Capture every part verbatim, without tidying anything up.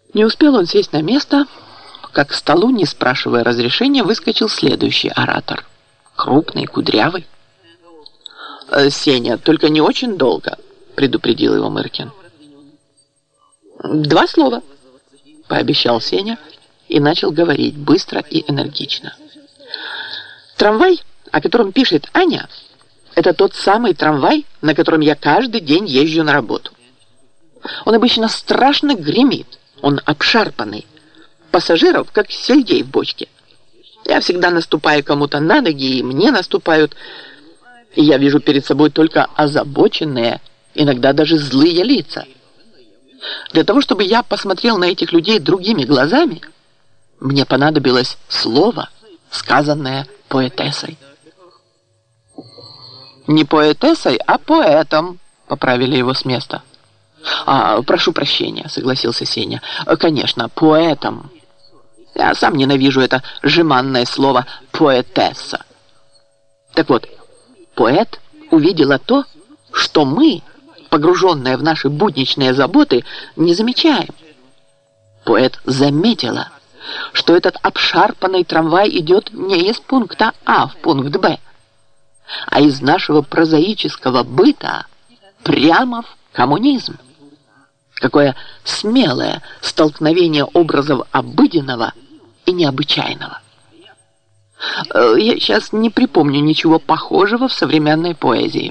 Не успел он сесть на место, как к столу, не спрашивая разрешения, выскочил следующий оратор. Крупный, кудрявый. «Сеня, только не очень долго», — предупредил его Мыркин. «Два слова», — пообещал Сеня и начал говорить быстро и энергично. «Трамвай, о котором пишет Аня, это тот самый трамвай, на котором я каждый день езжу на работу. Он обычно страшно гремит, он обшарпанный. Пассажиров, как сельдей в бочке. Я всегда наступаю кому-то на ноги, и мне наступают, и я вижу перед собой только озабоченные, иногда даже злые лица. Для того, чтобы я посмотрел на этих людей другими глазами, мне понадобилось слово, сказанное поэтессой». «Не поэтессой, а поэтом», — поправили его с места. «А, прошу прощения», — согласился Сеня. «Конечно, поэтом. Я сам ненавижу это жеманное слово «поэтесса». Так вот, поэт увидела то, что мы, погруженные в наши будничные заботы, не замечаем. Поэт заметила, что этот обшарпанный трамвай идет не из пункта А в пункт Б, а из нашего прозаического быта прямо в коммунизм. Какое смелое столкновение образов обыденного и необычайного. Я сейчас не припомню ничего похожего в современной поэзии.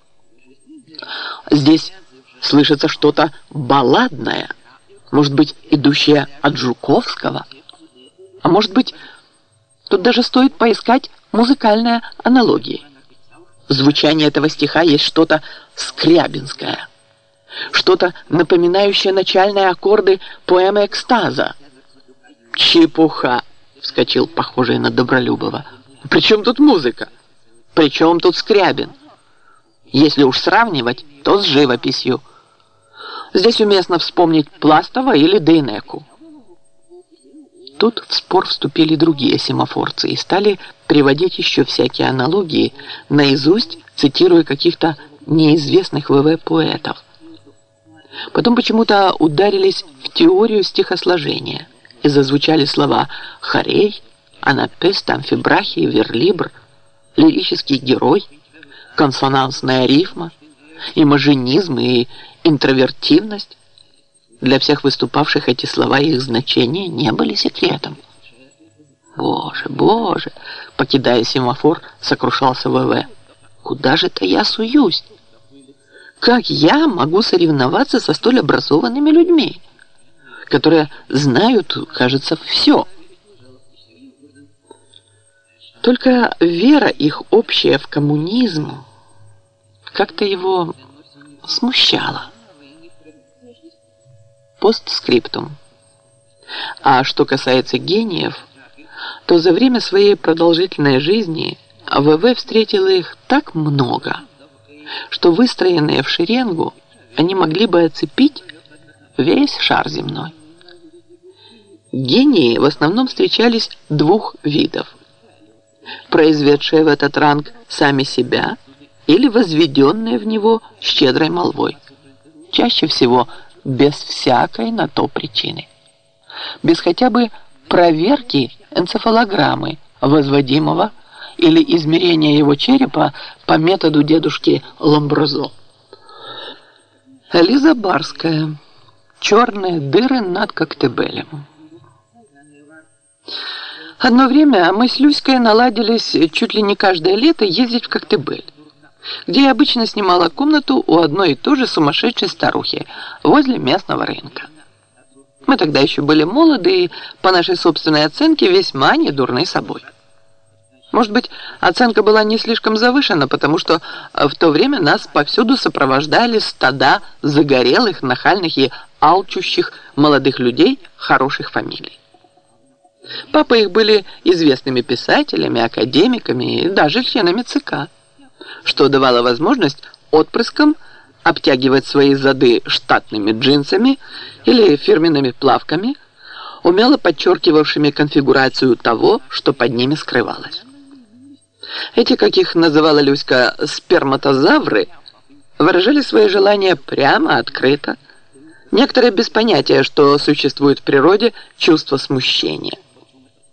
Здесь слышится что-то балладное, может быть, идущее от Жуковского, а может быть, тут даже стоит поискать музыкальные аналогии. В звучании этого стиха есть что-то скрябинское, что-то напоминающее начальные аккорды поэмы «Экстаза». «Чепуха!» — вскочил похожий на Добролюбова. «При чем тут музыка? При чем тут Скрябин? Если уж сравнивать, то с живописью. Здесь уместно вспомнить Пластова или Дейнеку». Тут в спор вступили другие семафорцы и стали приводить еще всякие аналогии, наизусть цитируя каких-то неизвестных ВВ поэтов. Потом почему-то ударились в теорию стихосложения и зазвучали слова «хорей», «анапест», «амфибрахий», «верлибр», «лирический герой», «консонансная рифма», «имажинизм» и «интровертивность». Для всех выступавших эти слова и их значения не были секретом. «Боже, боже!» — покидая семафор, сокрушался ВВ. «Куда же-то я суюсь? Как я могу соревноваться со столь образованными людьми, которые знают, кажется, все?» Только вера их общая в коммунизм как-то его смущала. Постскриптум. А что касается гениев, то за время своей продолжительной жизни ВВ встретил их так много, что выстроенные в шеренгу они могли бы оцепить весь шар земной. Гении в основном встречались двух видов: произведшие в этот ранг сами себя или возведенные в него щедрой молвой, чаще всего без всякой на то причины, без хотя бы проверки энцефалограммы возводимого или измерения его черепа по методу дедушки Ломброзо. Лиза Барская. «Черные дыры над Коктебелем». Одно время мы с Люськой наладились чуть ли не каждое лето ездить в Коктебель, где я обычно снимала комнату у одной и той же сумасшедшей старухи возле местного рынка. Мы тогда еще были молоды и, по нашей собственной оценке, весьма недурны собой. Может быть, оценка была не слишком завышена, потому что в то время нас повсюду сопровождали стада загорелых, нахальных и алчущих молодых людей хороших фамилий. Папы их были известными писателями, академиками и даже членами ЦК, что давало возможность отпрыскам обтягивать свои зады штатными джинсами или фирменными плавками, умело подчеркивавшими конфигурацию того, что под ними скрывалось. Эти, как их называла Люська, сперматозавры, выражали свои желания прямо, открыто, Некоторые без понятия, что существует в природе чувство смущения.